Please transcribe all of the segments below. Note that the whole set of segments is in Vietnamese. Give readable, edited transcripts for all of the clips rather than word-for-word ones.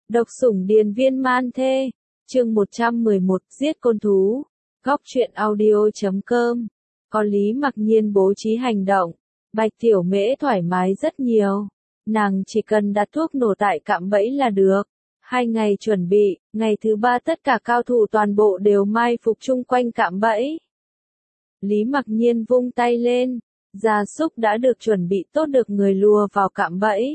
Độc sủng điền viên man thê, chương 111, giết côn thú. Góc truyện audio.com. Có Lý Mặc Nhiên bố trí hành động, Bạch Tiểu Mễ thoải mái rất nhiều. Nàng chỉ cần đặt thuốc nổ tại cạm bẫy là được. 2 ngày chuẩn bị, ngày thứ 3 tất cả cao thủ toàn bộ đều mai phục chung quanh cạm bẫy. Lý Mặc Nhiên vung tay lên, gia súc đã được chuẩn bị tốt được người lùa vào cạm bẫy.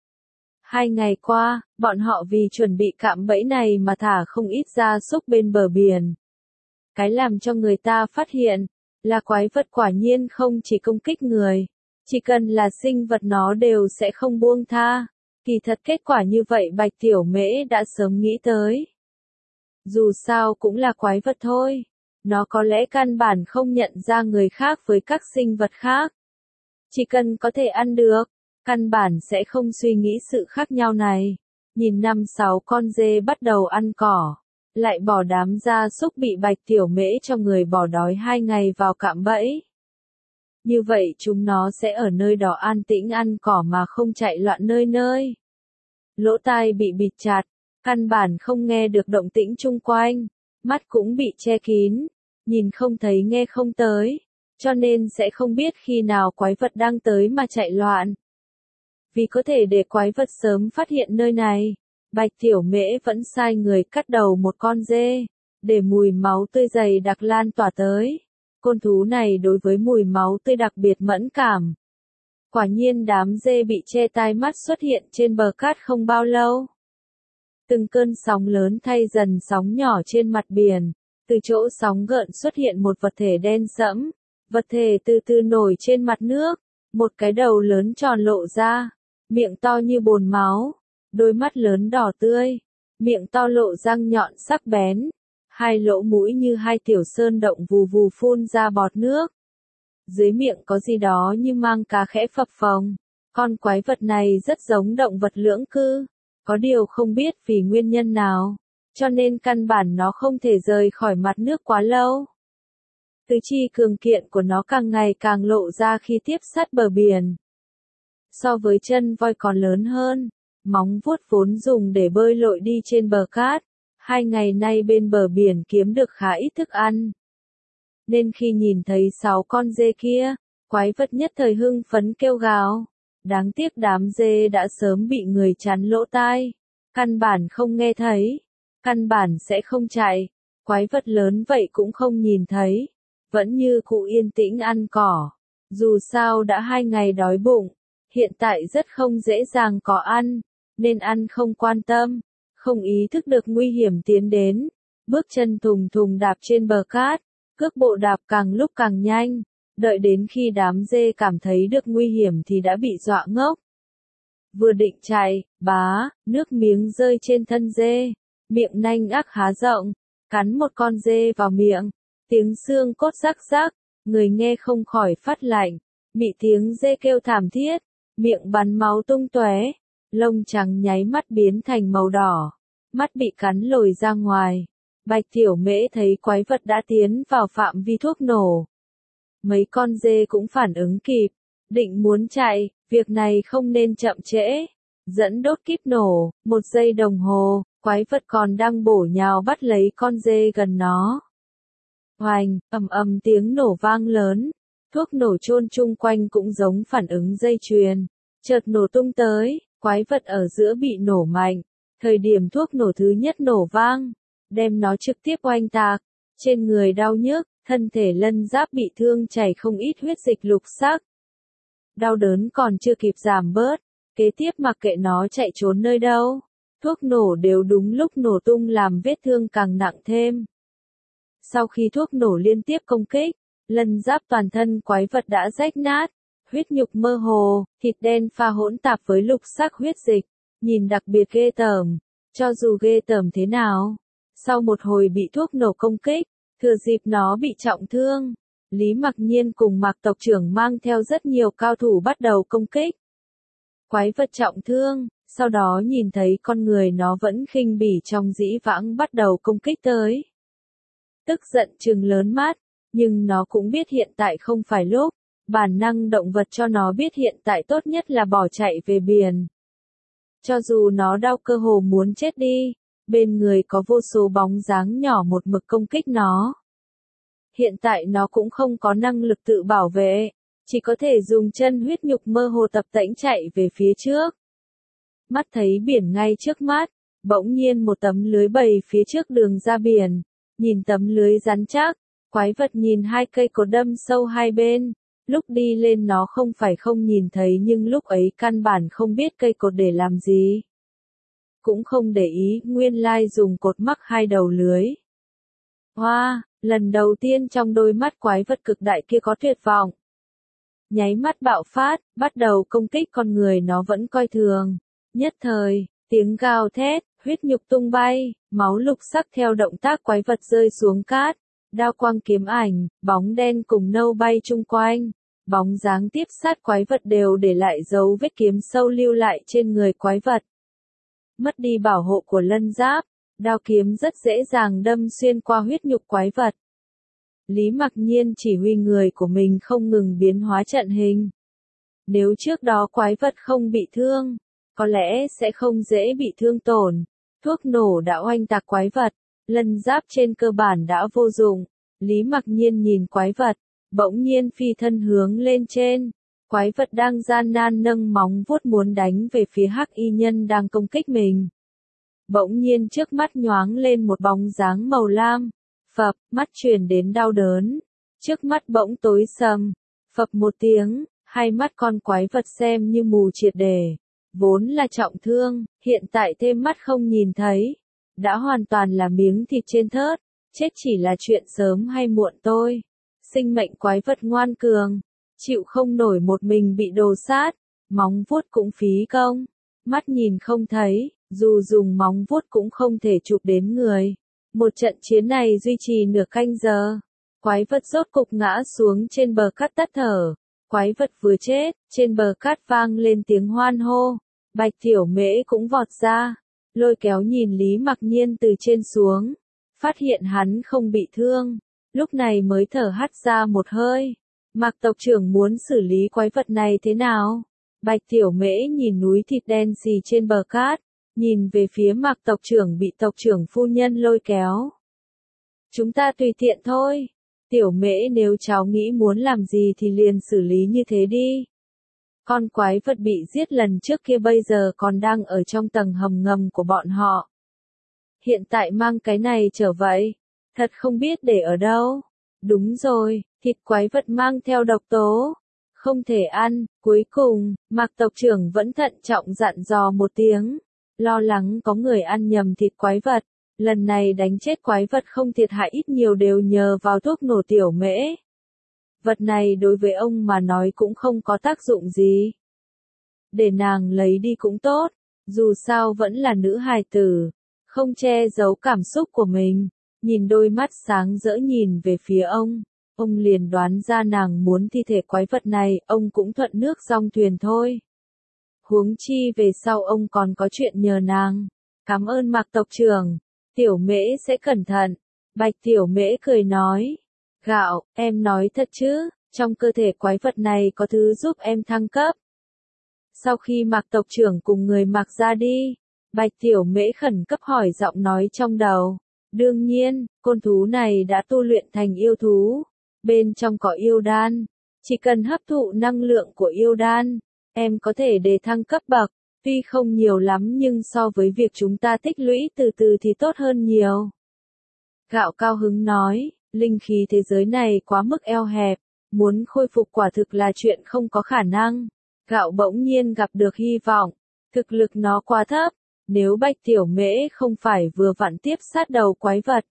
2 ngày qua, bọn họ vì chuẩn bị cạm bẫy này mà thả không ít gia súc bên bờ biển. Cái làm cho người ta phát hiện, là quái vật quả nhiên không chỉ công kích người, chỉ cần là sinh vật nó đều sẽ không buông tha. Kỳ thật kết quả như vậy Bạch Tiểu Mễ đã sớm nghĩ tới. Dù sao cũng là quái vật thôi, nó có lẽ căn bản không nhận ra người khác với các sinh vật khác. Chỉ cần có thể ăn được, căn bản sẽ không suy nghĩ sự khác nhau này. Nhìn 5-6 con dê bắt đầu ăn cỏ, lại bỏ đám gia súc bị Bạch Tiểu Mễ cho người bỏ đói 2 ngày vào cạm bẫy. Như vậy chúng nó sẽ ở nơi đó an tĩnh ăn cỏ mà không chạy loạn nơi nơi. Lỗ tai bị bịt chặt, căn bản không nghe được động tĩnh chung quanh, mắt cũng bị che kín, nhìn không thấy nghe không tới, cho nên sẽ không biết khi nào quái vật đang tới mà chạy loạn. Vì có thể để quái vật sớm phát hiện nơi này, Bạch Tiểu Mễ vẫn sai người cắt đầu một con dê, để mùi máu tươi dày đặc lan tỏa tới. Côn thú này đối với mùi máu tươi đặc biệt mẫn cảm. Quả nhiên đám dê bị che tai mắt xuất hiện trên bờ cát không bao lâu. Từng cơn sóng lớn thay dần sóng nhỏ trên mặt biển, từ chỗ sóng gợn xuất hiện một vật thể đen sẫm, vật thể từ từ nổi trên mặt nước, một cái đầu lớn tròn lộ ra, miệng to như bồn máu, đôi mắt lớn đỏ tươi, miệng to lộ răng nhọn sắc bén, 2 lỗ mũi như 2 tiểu sơn động vù vù phun ra bọt nước. Dưới miệng có gì đó như mang cá khẽ phập phồng. Con quái vật này rất giống động vật lưỡng cư, có điều không biết vì nguyên nhân nào, cho nên căn bản nó không thể rời khỏi mặt nước quá lâu. Tứ chi cường kiện của nó càng ngày càng lộ ra khi tiếp sát bờ biển. So với chân voi còn lớn hơn, móng vuốt vốn dùng để bơi lội đi trên bờ cát. 2 ngày nay bên bờ biển kiếm được khá ít thức ăn. Nên khi nhìn thấy 6 con dê kia, quái vật nhất thời hưng phấn kêu gào. Đáng tiếc đám dê đã sớm bị người chắn lỗ tai. Căn bản không nghe thấy. Căn bản sẽ không chạy. Quái vật lớn vậy cũng không nhìn thấy. Vẫn như cụ yên tĩnh ăn cỏ. Dù sao đã 2 ngày đói bụng. Hiện tại rất không dễ dàng có ăn. Nên ăn không quan tâm. Không ý thức được nguy hiểm tiến đến. Bước chân thùng thùng đạp trên bờ cát. Cước bộ đạp càng lúc càng nhanh, đợi đến khi đám dê cảm thấy được nguy hiểm thì đã bị dọa ngốc. Vừa định chạy, nước miếng rơi trên thân dê, miệng nanh ác há rộng, cắn một con dê vào miệng, tiếng xương cốt rắc rắc, người nghe không khỏi phát lạnh, bị tiếng dê kêu thảm thiết, miệng bắn máu tung tóe, lông trắng nháy mắt biến thành màu đỏ, mắt bị cắn lồi ra ngoài. Bạch Tiểu Mễ thấy quái vật đã tiến vào phạm vi thuốc nổ. Mấy con dê cũng phản ứng kịp, định muốn chạy, việc này không nên chậm trễ. Dẫn đốt kíp nổ, 1 giây đồng hồ, quái vật còn đang bổ nhào bắt lấy con dê gần nó. Hoành, ầm ầm tiếng nổ vang lớn, thuốc nổ chôn chung quanh cũng giống phản ứng dây chuyền, chợt nổ tung tới, quái vật ở giữa bị nổ mạnh. Thời điểm thuốc nổ thứ nhất nổ vang, đem nó trực tiếp oanh tạc, trên người đau nhức, thân thể lân giáp bị thương chảy không ít huyết dịch lục sắc. Đau đớn còn chưa kịp giảm bớt, kế tiếp mặc kệ nó chạy trốn nơi đâu, thuốc nổ đều đúng lúc nổ tung làm vết thương càng nặng thêm. Sau khi thuốc nổ liên tiếp công kích, lân giáp toàn thân quái vật đã rách nát, huyết nhục mơ hồ, thịt đen pha hỗn tạp với lục sắc huyết dịch, nhìn đặc biệt ghê tởm. Cho dù ghê tởm thế nào, sau một hồi bị thuốc nổ công kích, thừa dịp nó bị trọng thương, Lý Mặc Nhiên cùng Mạc tộc trưởng mang theo rất nhiều cao thủ bắt đầu công kích. Quái vật trọng thương, sau đó nhìn thấy con người nó vẫn khinh bỉ trong dĩ vãng bắt đầu công kích tới. Tức giận trừng lớn mắt, nhưng nó cũng biết hiện tại không phải lúc, bản năng động vật cho nó biết hiện tại tốt nhất là bỏ chạy về biển. Cho dù nó đau cơ hồ muốn chết đi, bên người có vô số bóng dáng nhỏ một mực công kích nó. Hiện tại nó cũng không có năng lực tự bảo vệ, chỉ có thể dùng chân huyết nhục mơ hồ tập tễnh chạy về phía trước. Mắt thấy biển ngay trước mắt, bỗng nhiên một tấm lưới bày phía trước đường ra biển, nhìn tấm lưới rắn chắc, quái vật nhìn hai cây cột đâm sâu hai bên, lúc đi lên nó không phải không nhìn thấy nhưng lúc ấy căn bản không biết cây cột để làm gì. Cũng không để ý, nguyên lai dùng cột mắc hai đầu lưới. Hoa, lần đầu tiên trong đôi mắt quái vật cực đại kia có tuyệt vọng. Nháy mắt bạo phát, bắt đầu công kích con người nó vẫn coi thường. Nhất thời, tiếng gào thét, huyết nhục tung bay, máu lục sắc theo động tác quái vật rơi xuống cát, đao quang kiếm ảnh, bóng đen cùng nâu bay chung quanh. Bóng dáng tiếp sát quái vật đều để lại dấu vết kiếm sâu lưu lại trên người quái vật. Mất đi bảo hộ của lân giáp, đao kiếm rất dễ dàng đâm xuyên qua huyết nhục quái vật. Lý Mặc Nhiên chỉ huy người của mình không ngừng biến hóa trận hình. Nếu trước đó quái vật không bị thương, có lẽ sẽ không dễ bị thương tổn. Thuốc nổ đã oanh tạc quái vật, lân giáp trên cơ bản đã vô dụng. Lý Mặc Nhiên nhìn quái vật, bỗng nhiên phi thân hướng lên trên. Quái vật đang gian nan nâng móng vuốt muốn đánh về phía hắc y nhân đang công kích mình. Bỗng nhiên trước mắt nhoáng lên một bóng dáng màu lam. Phập, mắt truyền đến đau đớn. Trước mắt bỗng tối sầm. Phập một tiếng, hai mắt con quái vật xem như mù triệt để. Vốn là trọng thương, hiện tại thêm mắt không nhìn thấy. Đã hoàn toàn là miếng thịt trên thớt. Chết chỉ là chuyện sớm hay muộn thôi. Sinh mệnh quái vật ngoan cường. Chịu không nổi một mình bị đồ sát. Móng vuốt cũng phí công. Mắt nhìn không thấy, dù dùng móng vuốt cũng không thể chụp đến người. Một trận chiến này duy trì nửa canh giờ. Quái vật rốt cục ngã xuống trên bờ cát tắt thở. Quái vật vừa chết, trên bờ cát vang lên tiếng hoan hô. Bạch Tiểu Mễ cũng vọt ra, lôi kéo nhìn Lý Mặc Nhiên từ trên xuống. Phát hiện hắn không bị thương, lúc này mới thở hắt ra một hơi. Mạc tộc trưởng muốn xử lý quái vật này thế nào? Bạch Tiểu Mễ nhìn núi thịt đen xì trên bờ cát, nhìn về phía Mạc tộc trưởng bị tộc trưởng phu nhân lôi kéo. Chúng ta tùy tiện thôi. Tiểu Mễ nếu cháu nghĩ muốn làm gì thì liền xử lý như thế đi. Con quái vật bị giết lần trước kia bây giờ còn đang ở trong tầng hầm ngầm của bọn họ. Hiện tại mang cái này trở vậy. Thật không biết để ở đâu. Đúng rồi, thịt quái vật mang theo độc tố. Không thể ăn. Cuối cùng, Mạc tộc trưởng vẫn thận trọng dặn dò một tiếng. Lo lắng có người ăn nhầm thịt quái vật. Lần này đánh chết quái vật không thiệt hại ít nhiều đều nhờ vào thuốc nổ Tiểu Mễ. Vật này đối với ông mà nói cũng không có tác dụng gì. Để nàng lấy đi cũng tốt, dù sao vẫn là nữ hài tử, không che giấu cảm xúc của mình, nhìn đôi mắt sáng rỡ nhìn về phía ông liền đoán ra nàng muốn thi thể quái vật này, ông cũng thuận nước dong thuyền thôi. Huống chi về sau ông còn có chuyện nhờ nàng. Cảm ơn Mạc tộc trưởng, Tiểu Mễ sẽ cẩn thận. Bạch Tiểu Mễ cười nói. Gạo, em nói thật chứ, trong cơ thể quái vật này có thứ giúp em thăng cấp. Sau khi Mạc tộc trưởng cùng người Mạc ra đi, Bạch Tiểu Mễ khẩn cấp hỏi giọng nói trong đầu. Đương nhiên, côn thú này đã tu luyện thành yêu thú. Bên trong có yêu đan. Chỉ cần hấp thụ năng lượng của yêu đan, em có thể để thăng cấp bậc. Tuy không nhiều lắm nhưng so với việc chúng ta tích lũy từ từ thì tốt hơn nhiều. Gạo cao hứng nói. Linh khí thế giới này quá mức eo hẹp, muốn khôi phục quả thực là chuyện không có khả năng. Gạo bỗng nhiên gặp được hy vọng, thực lực nó quá thấp, nếu Bạch Tiểu Mễ không phải vừa vặn tiếp sát đầu quái vật.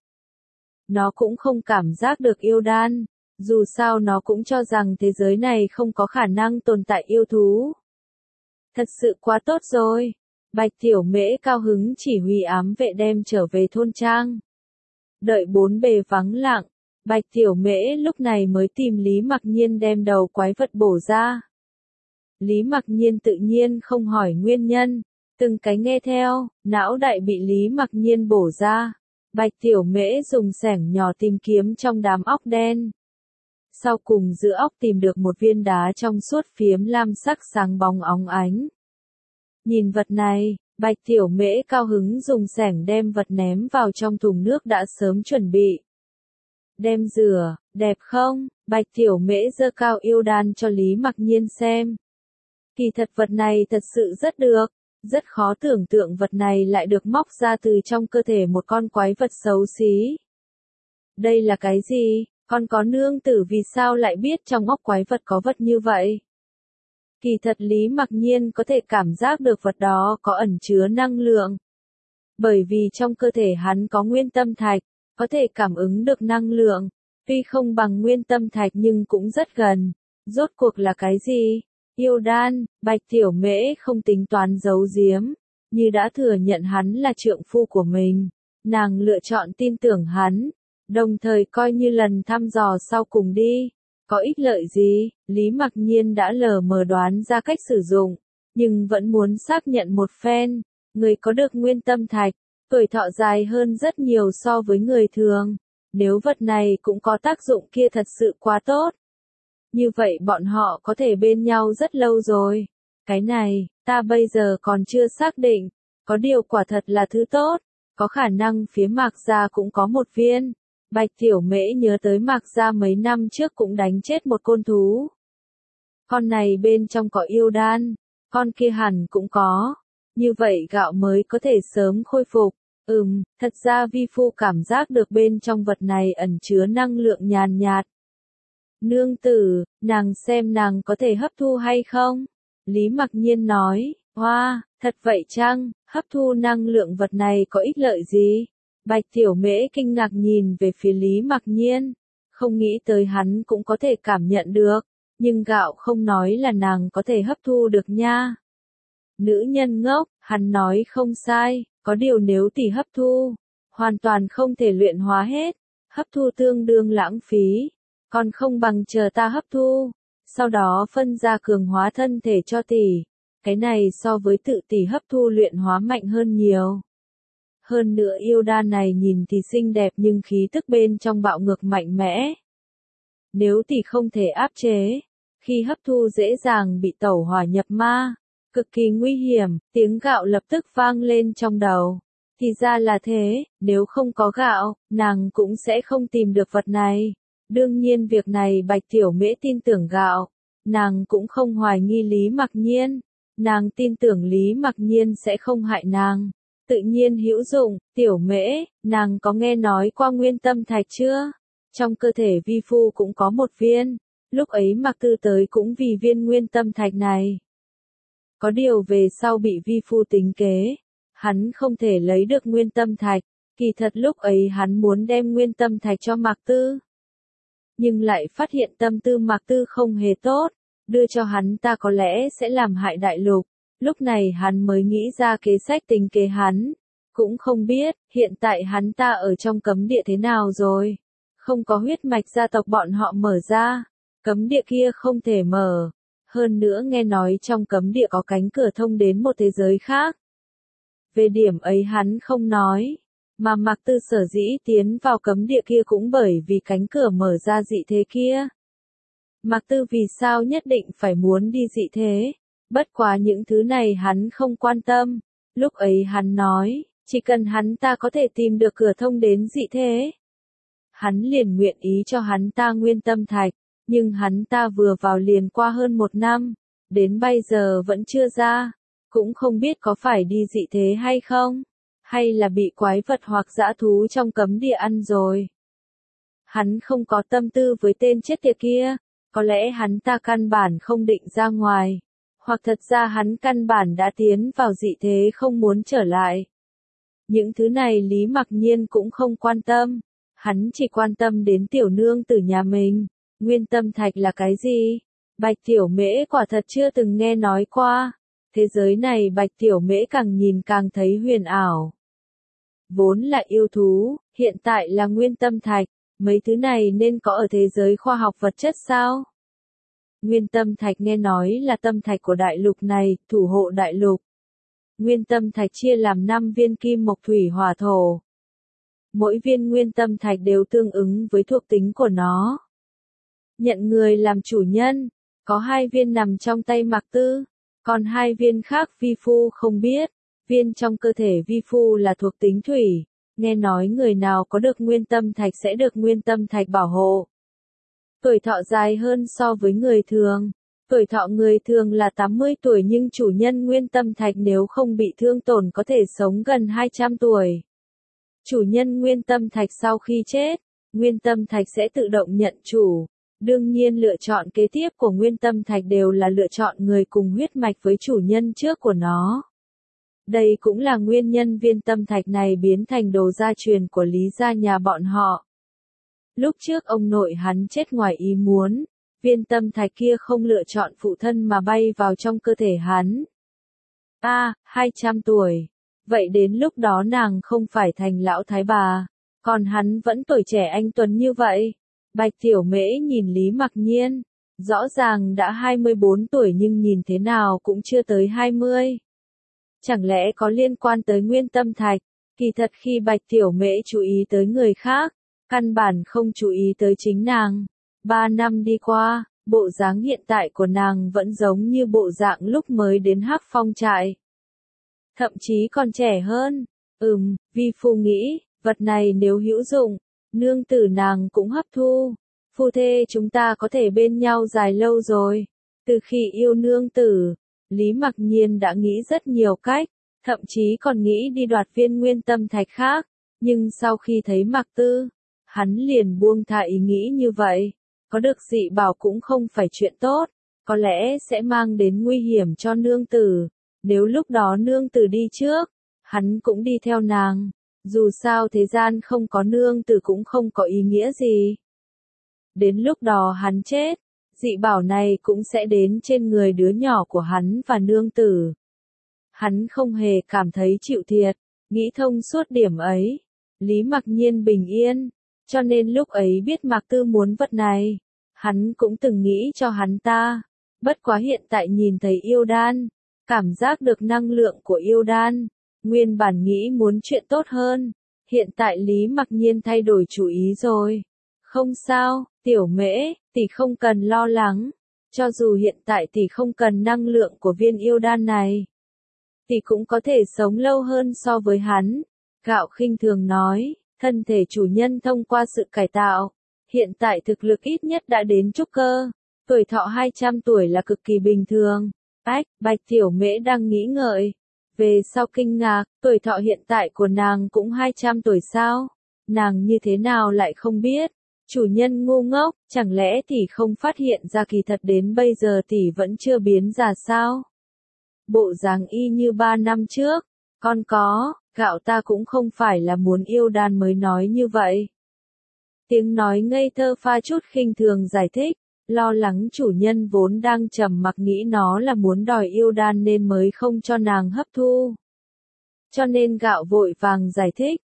Nó cũng không cảm giác được yêu đan, dù sao nó cũng cho rằng thế giới này không có khả năng tồn tại yêu thú. Thật sự quá tốt rồi, Bạch Tiểu Mễ cao hứng chỉ huy ám vệ đem trở về thôn trang. Đợi bốn bề vắng lặng, Bạch Tiểu Mễ lúc này mới tìm Lý Mặc Nhiên đem đầu quái vật bổ ra. Lý Mặc Nhiên tự nhiên không hỏi nguyên nhân, từng cái nghe theo, não đại bị Lý Mặc Nhiên bổ ra. Bạch Tiểu Mễ dùng xẻng nhỏ tìm kiếm trong đám óc đen. Sau cùng giữa óc tìm được một viên đá trong suốt phiếm lam sắc sáng bóng óng ánh. Nhìn vật này, Bạch Tiểu Mễ cao hứng dùng xẻng đem vật ném vào trong thùng nước đã sớm chuẩn bị. Đem rửa, đẹp không? Bạch Tiểu Mễ giơ cao yêu đan cho Lý Mặc Nhiên xem. Kỳ thật vật này thật sự rất được, rất khó tưởng tượng vật này lại được móc ra từ trong cơ thể một con quái vật xấu xí. Đây là cái gì? Con có nương tử vì sao lại biết trong óc quái vật có vật như vậy? Kỳ thật Lý Mặc Nhiên có thể cảm giác được vật đó có ẩn chứa năng lượng. Bởi vì trong cơ thể hắn có nguyên tâm thạch, có thể cảm ứng được năng lượng, tuy không bằng nguyên tâm thạch nhưng cũng rất gần. Rốt cuộc là cái gì? Yêu đan. Bạch Tiểu Mễ không tính toán giấu giếm, như đã thừa nhận hắn là trượng phu của mình. Nàng lựa chọn tin tưởng hắn, đồng thời coi như lần thăm dò sau cùng đi. Có ích lợi gì? Lý Mặc Nhiên đã lờ mờ đoán ra cách sử dụng, nhưng vẫn muốn xác nhận một phen. Người có được nguyên tâm thạch, tuổi thọ dài hơn rất nhiều so với người thường. Nếu vật này cũng có tác dụng kia thật sự quá tốt. Như vậy bọn họ có thể bên nhau rất lâu rồi. Cái này, ta bây giờ còn chưa xác định. Có điều quả thật là thứ tốt. Có khả năng phía Mạc Gia cũng có một viên. Bạch Tiểu Mễ nhớ tới Mạc Gia mấy năm trước cũng đánh chết một côn thú. Con này bên trong có yêu đan, con kia hẳn cũng có. Như vậy gạo mới có thể sớm khôi phục. Thật ra vi phu cảm giác được bên trong vật này ẩn chứa năng lượng nhàn nhạt. Nương tử, nàng xem nàng có thể hấp thu hay không? Lý Mặc Nhiên nói, hoa, thật vậy chăng, hấp thu năng lượng vật này có ích lợi gì? Bạch Tiểu Mễ kinh ngạc nhìn về phía Lý Mặc Nhiên, không nghĩ tới hắn cũng có thể cảm nhận được, nhưng gạo không nói là nàng có thể hấp thu được nha. Nữ nhân ngốc, hắn nói không sai, có điều nếu tỷ hấp thu, hoàn toàn không thể luyện hóa hết, hấp thu tương đương lãng phí, còn không bằng chờ ta hấp thu, sau đó phân ra cường hóa thân thể cho tỷ. Cái này so với tự tỷ hấp thu luyện hóa mạnh hơn nhiều. Hơn nữa yêu đan này nhìn thì xinh đẹp nhưng khí tức bên trong bạo ngược mạnh mẽ. Nếu tỷ không thể áp chế, khi hấp thu dễ dàng bị tẩu hỏa nhập ma, cực kỳ nguy hiểm. Tiếng gạo lập tức vang lên trong đầu. Thì ra là thế, nếu không có gạo, nàng cũng sẽ không tìm được vật này. Đương nhiên việc này Bạch Tiểu Mễ tin tưởng gạo, nàng cũng không hoài nghi Lý Mặc Nhiên, nàng tin tưởng Lý Mặc Nhiên sẽ không hại nàng. Tự nhiên hữu dụng. Tiểu Mễ, nàng có nghe nói qua nguyên tâm thạch chưa? Trong cơ thể vi phu cũng có một viên, lúc ấy Mạc Tư tới cũng vì viên nguyên tâm thạch này. Có điều về sau bị vi phu tính kế, hắn không thể lấy được nguyên tâm thạch, kỳ thật lúc ấy hắn muốn đem nguyên tâm thạch cho Mạc Tư. Nhưng lại phát hiện tâm tư Mạc Tư không hề tốt, đưa cho hắn ta có lẽ sẽ làm hại đại lục. Lúc này hắn mới nghĩ ra kế sách tính kế hắn. Cũng không biết, hiện tại hắn ta ở trong cấm địa thế nào rồi. Không có huyết mạch gia tộc bọn họ mở ra. Cấm địa kia không thể mở. Hơn nữa nghe nói trong cấm địa có cánh cửa thông đến một thế giới khác. Về điểm ấy hắn không nói. Mà Mạc Tư sở dĩ tiến vào cấm địa kia cũng bởi vì cánh cửa mở ra dị thế kia. Mạc Tư vì sao nhất định phải muốn đi dị thế? Bất quá những thứ này hắn không quan tâm. Lúc ấy hắn nói, chỉ cần hắn ta có thể tìm được cửa thông đến dị thế, hắn liền nguyện ý cho hắn ta nguyên tâm thạch. Nhưng hắn ta vừa vào liền qua hơn 1 năm, đến bây giờ vẫn chưa ra. Cũng không biết có phải đi dị thế hay không, hay là bị quái vật hoặc dã thú trong cấm địa ăn rồi. Hắn không có tâm tư với tên chết tiệt kia, có lẽ hắn ta căn bản không định ra ngoài. Hoặc thật ra hắn căn bản đã tiến vào dị thế không muốn trở lại. Những thứ này Lý Mặc Nhiên cũng không quan tâm. Hắn chỉ quan tâm đến tiểu nương tử nhà mình. Nguyên tâm thạch là cái gì? Bạch Tiểu Mễ quả thật chưa từng nghe nói qua. Thế giới này Bạch Tiểu Mễ càng nhìn càng thấy huyền ảo. Vốn là yêu thú, hiện tại là nguyên tâm thạch. Mấy thứ này nên có ở thế giới khoa học vật chất sao? Nguyên tâm thạch nghe nói là tâm thạch của đại lục này, thủ hộ đại lục. Nguyên tâm thạch chia làm 5 viên kim mộc thủy hỏa thổ. Mỗi viên nguyên tâm thạch đều tương ứng với thuộc tính của nó. Nhận người làm chủ nhân, có 2 viên nằm trong tay Mạc Tư. Còn 2 viên khác vi phu không biết. Viên trong cơ thể vi phu là thuộc tính thủy, nghe nói người nào có được nguyên tâm thạch sẽ được nguyên tâm thạch bảo hộ. Tuổi thọ dài hơn so với người thường. Tuổi thọ người thường là 80 tuổi nhưng chủ nhân nguyên tâm thạch nếu không bị thương tổn có thể sống gần 200 tuổi. Chủ nhân nguyên tâm thạch sau khi chết, nguyên tâm thạch sẽ tự động nhận chủ. Đương nhiên lựa chọn kế tiếp của nguyên tâm thạch đều là lựa chọn người cùng huyết mạch với chủ nhân trước của nó. Đây cũng là nguyên nhân viên tâm thạch này biến thành đồ gia truyền của Lý gia nhà bọn họ. Lúc trước ông nội hắn chết ngoài ý muốn, viên tâm thạch kia không lựa chọn phụ thân mà bay vào trong cơ thể hắn. 200 tuổi. Vậy đến lúc đó nàng không phải thành lão thái bà, còn hắn vẫn tuổi trẻ anh tuấn như vậy. Bạch Tiểu Mễ nhìn Lý Mặc Nhiên, rõ ràng đã 24 tuổi nhưng nhìn thế nào cũng chưa tới 20. Chẳng lẽ có liên quan tới nguyên tâm thạch? Kỳ thật khi Bạch Tiểu Mễ chú ý tới người khác, căn bản không chú ý tới chính nàng. 3 năm đi qua, bộ dáng hiện tại của nàng vẫn giống như bộ dạng lúc mới đến Hắc Phong trại. Thậm chí còn trẻ hơn. Vi phu nghĩ, vật này nếu hữu dụng, nương tử nàng cũng hấp thu. Phu thê chúng ta có thể bên nhau dài lâu rồi. Từ khi yêu nương tử, Lý Mặc Nhiên đã nghĩ rất nhiều cách, thậm chí còn nghĩ đi đoạt viên nguyên tâm thạch khác. Nhưng sau khi thấy Mặc Tư, hắn liền buông tha ý nghĩ như vậy. Có được dị bảo cũng không phải chuyện tốt, có lẽ sẽ mang đến nguy hiểm cho nương tử. Nếu lúc đó nương tử đi trước, hắn cũng đi theo nàng. Dù sao thế gian không có nương tử cũng không có ý nghĩa gì. Đến lúc đó hắn chết, dị bảo này cũng sẽ đến trên người đứa nhỏ của hắn và nương tử. Hắn không hề cảm thấy chịu thiệt, nghĩ thông suốt điểm ấy. Lý Mặc Nhiên bình yên, cho nên lúc ấy biết Mạc Tư muốn vật này, hắn cũng từng nghĩ cho hắn ta. Bất quá hiện tại nhìn thấy yêu đan, cảm giác được năng lượng của yêu đan, nguyên bản nghĩ muốn chuyện tốt hơn, hiện tại Lý Mặc Nhiên thay đổi chủ ý rồi. Không sao, Tiểu Mễ, tỷ không cần lo lắng, cho dù hiện tại tỷ không cần năng lượng của viên yêu đan này, tỷ cũng có thể sống lâu hơn so với hắn. Gạo khinh thường nói, thân thể chủ nhân thông qua sự cải tạo, hiện tại thực lực ít nhất đã đến trúc cơ, tuổi thọ 200 tuổi là cực kỳ bình thường. Bạch Tiểu Mễ đang nghĩ ngợi. Về sau kinh ngạc, tuổi thọ hiện tại của nàng cũng 200 tuổi sao? Nàng như thế nào lại không biết? Chủ nhân ngu ngốc, chẳng lẽ tỷ không phát hiện ra kỳ thật đến bây giờ tỷ vẫn chưa biến già sao? Bộ dáng y như 3 năm trước, con có, gạo ta cũng không phải là muốn yêu đan mới nói như vậy. Tiếng nói ngây thơ pha chút khinh thường giải thích. Lo lắng chủ nhân vốn đang trầm mặc nghĩ nó là muốn đòi yêu đan nên mới không cho nàng hấp thu. Cho nên gạo vội vàng giải thích.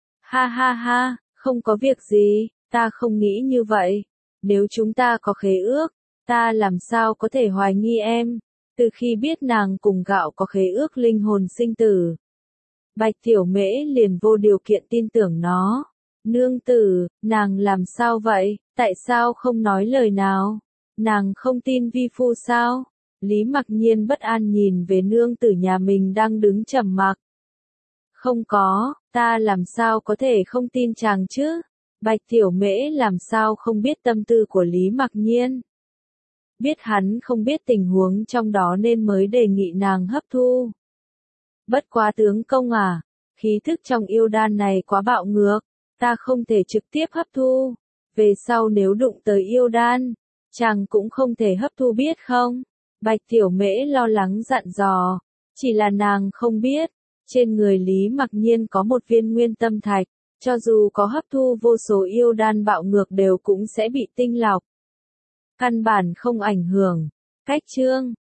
Ha, không có việc gì, ta không nghĩ như vậy. Nếu chúng ta có khế ước, ta làm sao có thể hoài nghi em. Từ khi biết nàng cùng gạo có khế ước linh hồn sinh tử, Bạch Tiểu Mễ liền vô điều kiện tin tưởng nó. Nương tử, nàng làm sao vậy, tại sao không nói lời nào? Nàng không tin vi phu sao? Lý Mặc Nhiên bất an nhìn về nương tử nhà mình đang đứng trầm mặc. Không có, ta làm sao có thể không tin chàng chứ? Bạch Tiểu Mễ làm sao không biết tâm tư của Lý Mặc Nhiên? Biết hắn không biết tình huống trong đó nên mới đề nghị nàng hấp thu. Bất quá tướng công à, khí thức trong yêu đan này quá bạo ngược, ta không thể trực tiếp hấp thu. Về sau nếu đụng tới yêu đan, chàng cũng không thể hấp thu biết không? Bạch Tiểu Mễ lo lắng dặn dò, chỉ là nàng không biết, trên người Lý Mặc Nhiên có một viên nguyên tâm thạch, cho dù có hấp thu vô số yêu đan bạo ngược đều cũng sẽ bị tinh lọc. Căn bản không ảnh hưởng. Cách chương